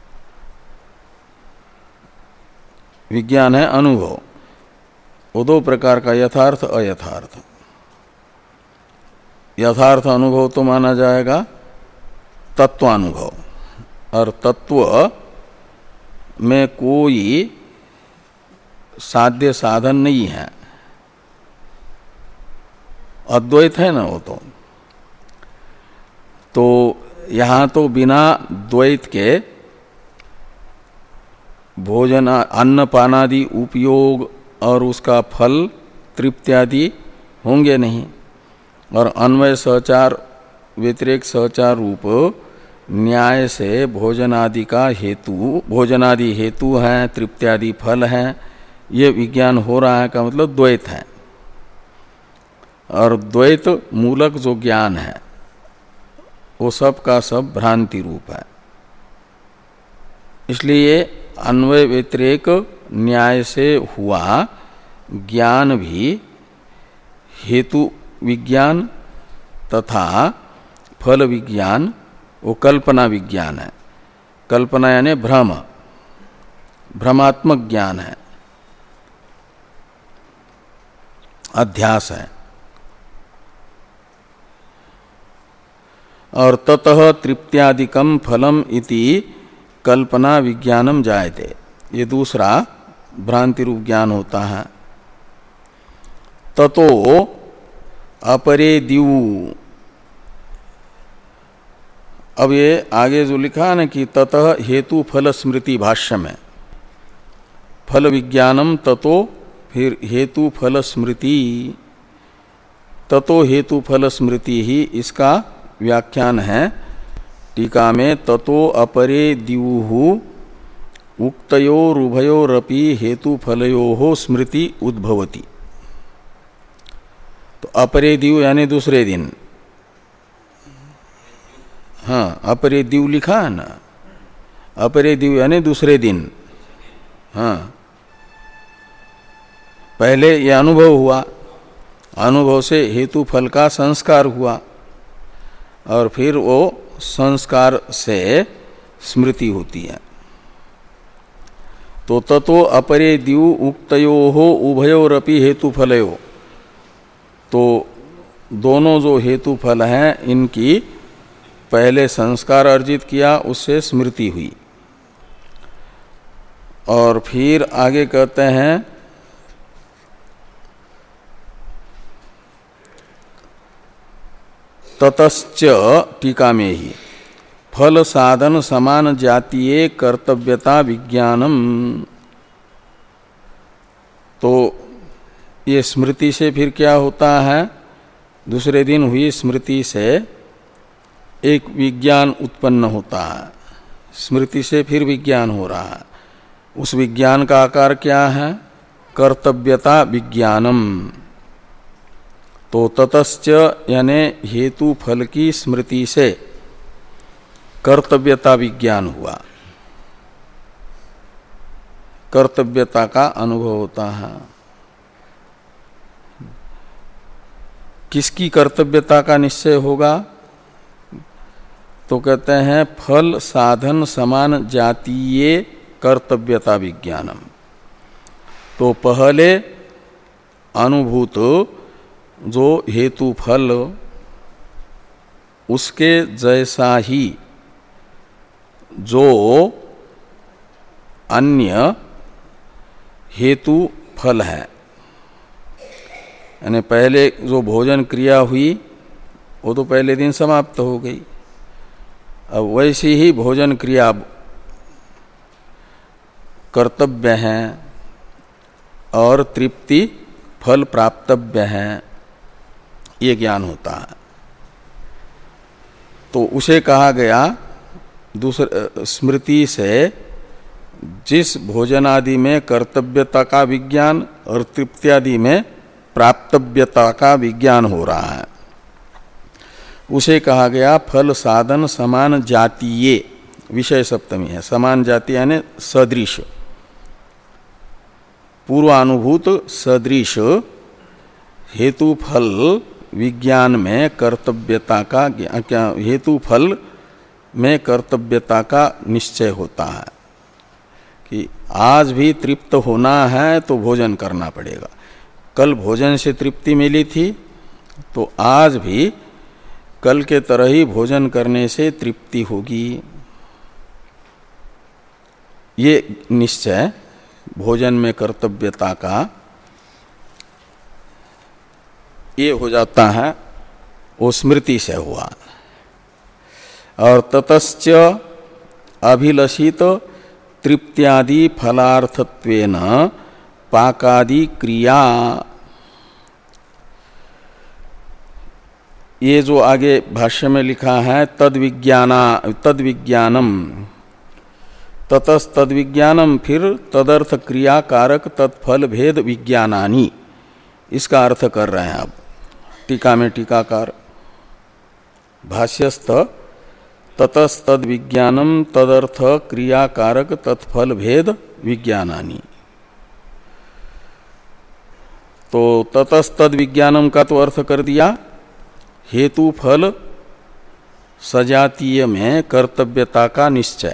विज्ञान है अनुभव, वो दो प्रकार का, यथार्थ अयथार्थ। यथार्थ अनुभव तो माना जाएगा तत्वानुभव, और तत्व में कोई साध्य साधन नहीं है, अद्वैत है ना वो तो। तो यहाँ तो बिना द्वैत के भोजन अन्न पानादि उपयोग और उसका फल तृप्त्यादि होंगे नहीं। और अन्वय सहचार व्यतिरेक सहचार रूप न्याय से भोजनादि का हेतु, भोजनादि हेतु हैं, तृप्त्यादि फल हैं, ये विज्ञान हो रहा है का मतलब द्वैत है। और द्वैत मूलक जो ज्ञान है वो सब का सब भ्रांति रूप है। इसलिए अन्वय व्यतिरेक न्याय से हुआ ज्ञान भी हेतु विज्ञान तथा फल विज्ञान वो कल्पना विज्ञान है। कल्पना यानी भ्रम, भ्रमात्मक ज्ञान है, अध्यास है। और ततः तृप्त्यादिकम फलम इति कल्पना विज्ञानम जायते, ये दूसरा भ्रांति रूप ज्ञान होता है। ततो अपरे दिव, अब ये आगे जो लिखा है ना कि ततः हेतु फल स्मृति भाष्य में फल विज्ञानम ततो फिर हेतु फल स्मृति, ततो हेतु फल स्मृति ही इसका व्याख्यान है टीका में। ततो अपरे दिवु उक्तयोरुभयोरपि हेतु फलयोः स्मृति उद्भवति। तो अपरे दिव यानी दूसरे दिन, हाँ अपरे दिव लिखा है ना, अपरे दिव यानी दूसरे दिन। हाँ पहले यह अनुभव हुआ, अनुभव से हेतु फल का संस्कार हुआ, और फिर वो संस्कार से स्मृति होती है। तो ततो अपरे द्यु उक्तयो हो उभयोरपि हेतुफलयो, तो दोनों जो हेतुफल हैं इनकी पहले संस्कार अर्जित किया, उससे स्मृति हुई। और फिर आगे कहते हैं ततश्च, टीका में ही, फल साधन समान जातीय कर्तव्यता विज्ञानम, तो ये स्मृति से फिर क्या होता है, दूसरे दिन हुई स्मृति से एक विज्ञान उत्पन्न होता है, स्मृति से फिर विज्ञान हो रहा है। उस विज्ञान का आकार क्या है, कर्तव्यता विज्ञानम। तो ततश्च यानी हेतु फल की स्मृति से कर्तव्यता विज्ञान हुआ, कर्तव्यता का अनुभव होता है। किसकी कर्तव्यता का निश्चय होगा, तो कहते हैं फल साधन समान जातीय कर्तव्यता विज्ञानम। तो पहले अनुभूत जो हेतु फल उसके जैसा ही जो अन्य हेतु फल है, यानी पहले जो भोजन क्रिया हुई वो तो पहले दिन समाप्त हो गई। अब वैसी ही भोजन क्रिया कर्तव्य है और तृप्ति फल प्राप्तव्य है, ये ज्ञान होता है। तो उसे कहा गया दूसरे स्मृति से जिस भोजनादि में कर्तव्यता का विज्ञान और तृप्त्यादि में प्राप्तव्यता का विज्ञान हो रहा है, उसे कहा गया फल साधन समान जातीय, विषय सप्तमी है, समान जाति यानी सदृश, पूर्वानुभूत सदृश हेतु फल विज्ञान में कर्तव्यता का क्या, हेतु फल में कर्तव्यता का निश्चय होता है कि आज भी तृप्त होना है तो भोजन करना पड़ेगा। कल भोजन से तृप्ति मिली थी तो आज भी कल के तरह ही भोजन करने से तृप्ति होगी। ये निश्चय भोजन में कर्तव्यता का ये हो जाता है, वो स्मृति से हुआ। और ततश्च अभिलषित तृप्त्यादि फलार्थत्वेन पाकादि क्रिया, ये जो आगे भाष्य में लिखा है तद विज्ञाना तद विज्ञानम, ततस तद विज्ञानम, फिर तदर्थ क्रिया कारक तत्फल भेद विज्ञानानि, इसका अर्थ कर रहे हैं अब टीका में टीकाकार। भाष्यस्थ ततस तद विज्ञानम तदर्थ क्रिया कारक तत्फल भेद विज्ञानानि, तो ततस तद विज्ञानम का तो अर्थ कर दिया हेतु फल सजातीय में कर्तव्यता का निश्चय,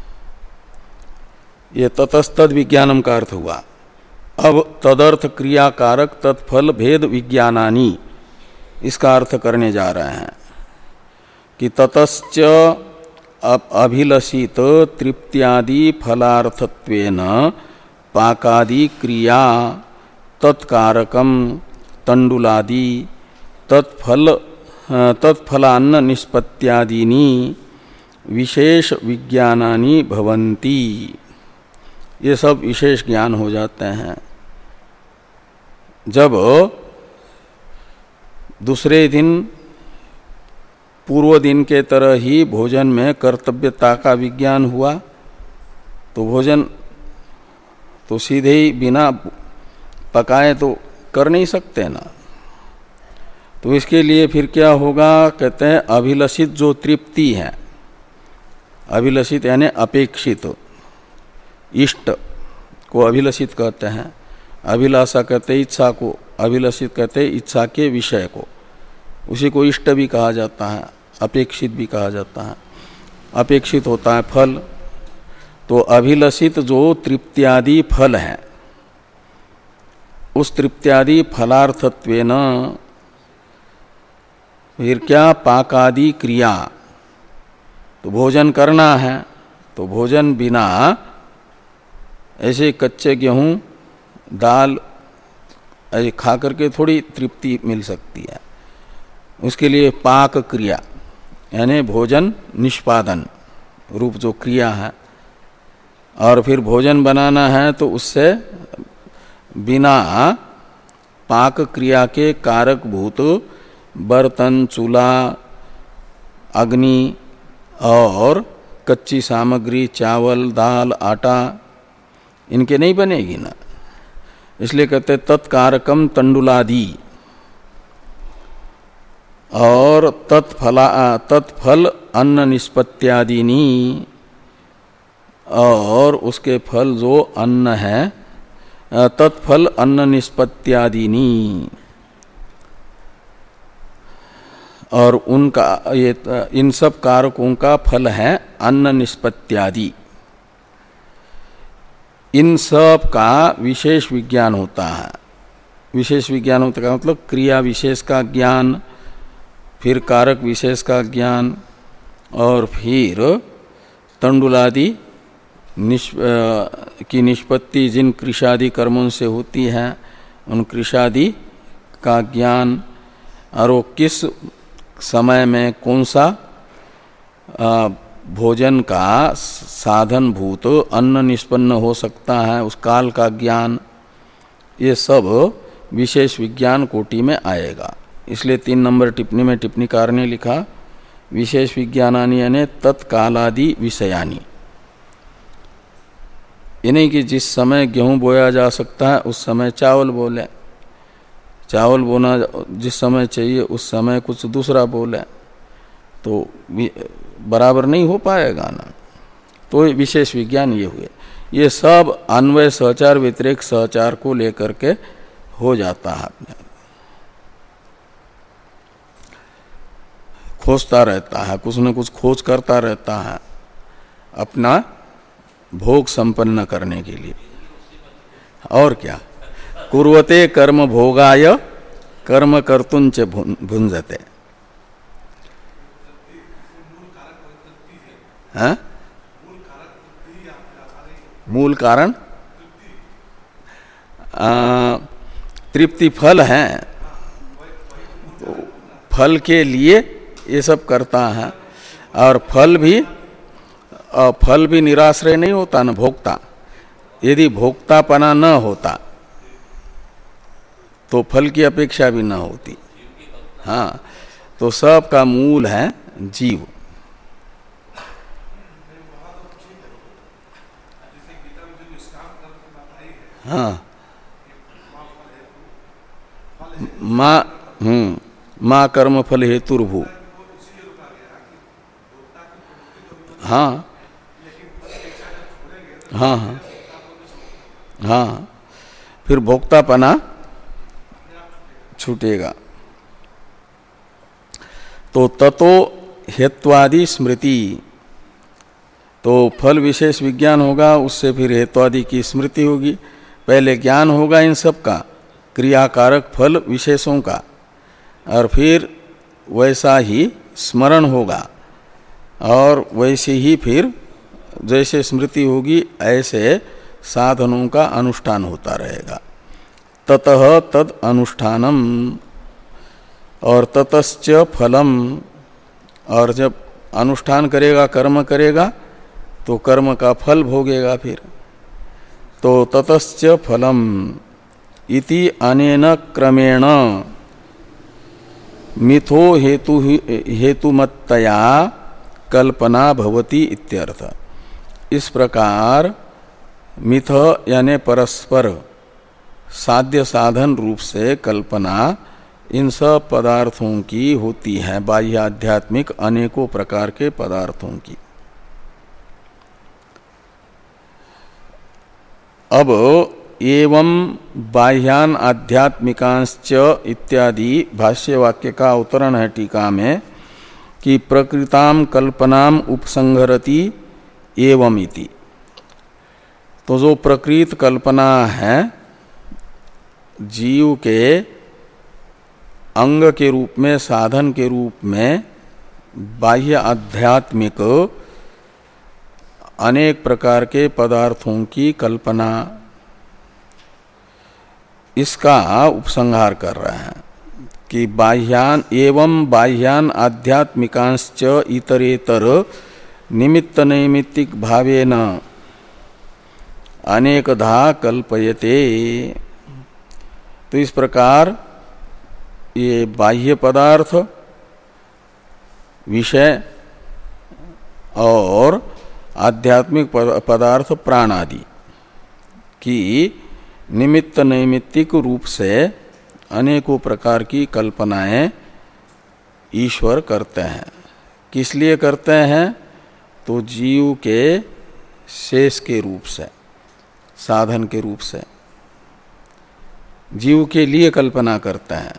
ये ततस्तद विज्ञानम का अर्थ हुआ। अब तदर्थ क्रिया कारक तत्फल भेद विज्ञानानि, इसका अर्थ करने जा रहे हैं कि ततश्च अभिलषित तृप्त्यादि फलार्थत्वेन पाकादि क्रिया तत्कारकम तंडुलादि तत्फल तत्फलान्न निष्पत्त्यादीनि विशेष विज्ञानानि भवन्ति, ये सब विशेष ज्ञान हो जाते हैं। जब दूसरे दिन पूर्व दिन के तरह ही भोजन में कर्तव्यता का विज्ञान हुआ तो भोजन तो सीधे ही बिना पकाए तो कर नहीं सकते ना, तो इसके लिए फिर क्या होगा, कहते हैं अभिलषित जो तृप्ति है, अभिलषित यानी अपेक्षित, इष्ट को अभिलषित कहते हैं, अभिलाषा कहते हैं इच्छा को, अभिलषित कहते हैं इच्छा के विषय को, उसी को इष्ट भी कहा जाता है, अपेक्षित भी कहा जाता है। अपेक्षित होता है फल तो अभिलषित जो तृप्त्यादि फल है, उस तृप्त्यादि फलार्थत्वेन फिर क्या पाकादि क्रिया, तो भोजन करना है, तो भोजन बिना ऐसे कच्चे गेहूं दाल ऐसे खा करके थोड़ी तृप्ति मिल सकती है। उसके लिए पाक क्रिया यानी भोजन निष्पादन रूप जो क्रिया है, और फिर भोजन बनाना है तो उससे बिना पाक क्रिया के कारक भूत बर्तन, चूल्हा, अग्नि और कच्ची सामग्री चावल, दाल, आटा इनके नहीं बनेगी ना। इसलिए कहते तत्कारकम तंडुलादि, और तत्फला तत्फल अन्न निष्पत्त्यादिनी, और उसके फल जो अन्न है तत्फल अन्न निष्पत्त्यादिनी, और उनका ये इन सब कारकों का फल है अन्न निष्पत्त्यादि। इन सब का विशेष विज्ञान होता है। विशेष विज्ञान होता का मतलब क्रिया विशेष का ज्ञान, फिर कारक विशेष का ज्ञान, और फिर तंडुलादि निष्प, की निष्पत्ति जिन कृषादि कर्मों से होती है उन कृषादि का ज्ञान, और वो किस समय में कौन सा आ, भोजन का साधन भूत अन्न निष्पन्न हो सकता है उस काल का ज्ञान, ये सब विशेष विज्ञान कोटि में आएगा। इसलिए तीन नंबर टिप्पणी में टिप्पणीकार ने लिखा विशेष विज्ञानानि यानी तत्कालादि विषयानि। ये नहीं कि जिस समय गेहूं बोया जा सकता है उस समय चावल बोले, चावल बोना जिस समय चाहिए उस समय कुछ दूसरा बोले, तो बराबर नहीं हो पाएगा ना। तो विशेष विज्ञान ये हुए। ये सब अन्वय सहचार व्यतिरेक सहचार को लेकर के हो जाता है। खोजता रहता है, कुछ न कुछ खोज करता रहता है अपना भोग संपन्न करने के लिए। और क्या, कुर्वते कर्म भोगाय कर्म कर्तुंच भुंजते। हाँ? मूल कारण तृप्ति फल है, तो फल के लिए ये सब करता है। और फल भी फल भी निराश्रय नहीं होता न भोक्ता। यदि भोक्तापना न होता तो फल की अपेक्षा भी न होती। हाँ, तो सब का मूल है जीव। हाँ, माँ हम्म माँ कर्म फल हेतुर्भू। हाँ हाँ हाँ हाँ, फिर भोक्तापना छूटेगा। तो ततो हेत्वादि स्मृति, तो फल विशेष विज्ञान होगा, उससे फिर हेत्वादि की स्मृति होगी। पहले ज्ञान होगा इन सब का, क्रियाकारक फल विशेषों का, और फिर वैसा ही स्मरण होगा, और वैसे ही फिर जैसे स्मृति होगी ऐसे साधनों का अनुष्ठान होता रहेगा। ततः तद अनुष्ठानम, और ततश्च फलम, और जब अनुष्ठान करेगा कर्म करेगा तो कर्म का फल भोगेगा। फिर तो ततश्च फलम इति अनेन क्रमेण मिथो हेतु हेतुमत्तया कल्पना भवति इत्यर्थ। इस प्रकार मिथ यानी परस्पर साध्य साधन रूप से कल्पना इन सब पदार्थों की होती है, बाह्य आध्यात्मिक अनेकों प्रकार के पदार्थों की। अब एवं बाह्यान आध्यात्मिकांश्च इत्यादि भाष्य वाक्य का अवतरण है टीका में कि प्रकृताम कल्पनाम उपसंहरति एवं इति। तो जो प्रकृत कल्पना है जीव के अंग के रूप में, साधन के रूप में बाह्य आध्यात्मिक अनेक प्रकार के पदार्थों की कल्पना, इसका उपसंहार कर रहे हैं कि बाह्यान एवं बाह्यान आध्यात्मिकांश्च इतरेतर निमित्त नैमित्तिक भावेन अनेकधा कल्पयते। तो इस प्रकार ये बाह्य पदार्थ, विषय और आध्यात्मिक पदार्थ प्राण आदि की निमित्त नैमित्तिक रूप से अनेकों प्रकार की कल्पनाएं ईश्वर करते हैं। किस लिए करते हैं? तो जीव के शेष के रूप से, साधन के रूप से जीव के लिए कल्पना करते हैं।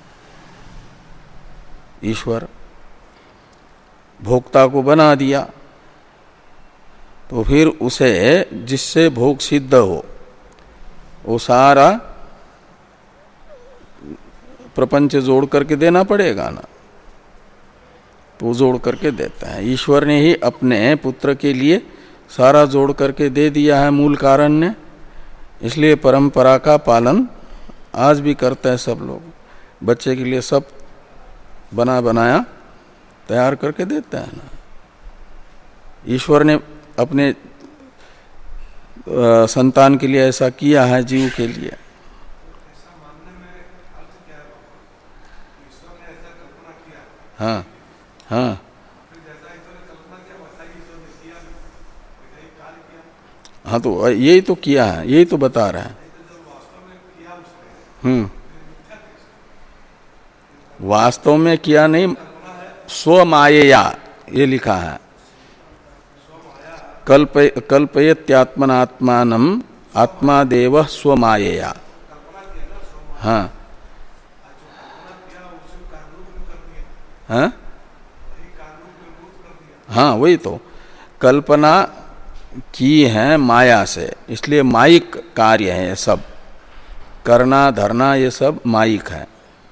ईश्वर भोक्ता को बना दिया तो फिर उसे जिससे भोग सिद्ध हो वो सारा प्रपंच जोड़ करके देना पड़ेगा ना, तो जोड़ करके देता है। ईश्वर ने ही अपने पुत्र के लिए सारा जोड़ करके दे दिया है मूल कारण ने, इसलिए परंपरा का पालन आज भी करते हैं सब लोग। बच्चे के लिए सब बना बनाया तैयार करके देते हैं ना। ईश्वर ने अपने आ, संतान के लिए ऐसा किया है, जीव के लिए। हाँ हाँ हाँ, तो यही तो किया है, यही तो बता रहे हैं। हम्म वास्तव में किया नहीं, स्वमायया ये लिखा है। कल्प कल्पयत्यात्मनात्मानम आत्मादेव स्वमायया। हाँ हाँ हाँ, वही तो कल्पना की है माया से, इसलिए माइक कार्य है ये सब। करना धरना ये सब माइक है।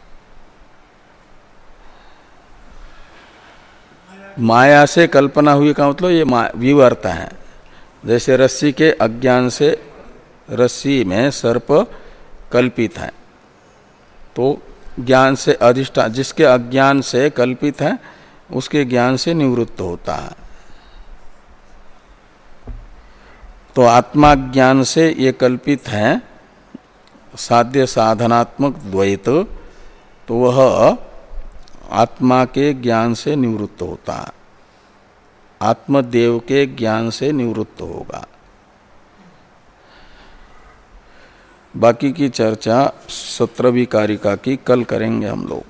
माया से कल्पना हुई का मतलब ये विवर्त है। जैसे रस्सी के अज्ञान से, रस्सी में सर्प कल्पित है, तो ज्ञान से अधिष्ठान, जिसके अज्ञान से कल्पित है उसके ज्ञान से निवृत्त होता है। तो आत्मा ज्ञान से ये कल्पित है साध्य साधनात्मक द्वैत, तो वह आत्मा के ज्ञान से निवृत्त होता है, आत्मदेव के ज्ञान से निवृत्त होगा। बाकी की चर्चा सत्रहवीं कारिका की कल करेंगे हम लोग।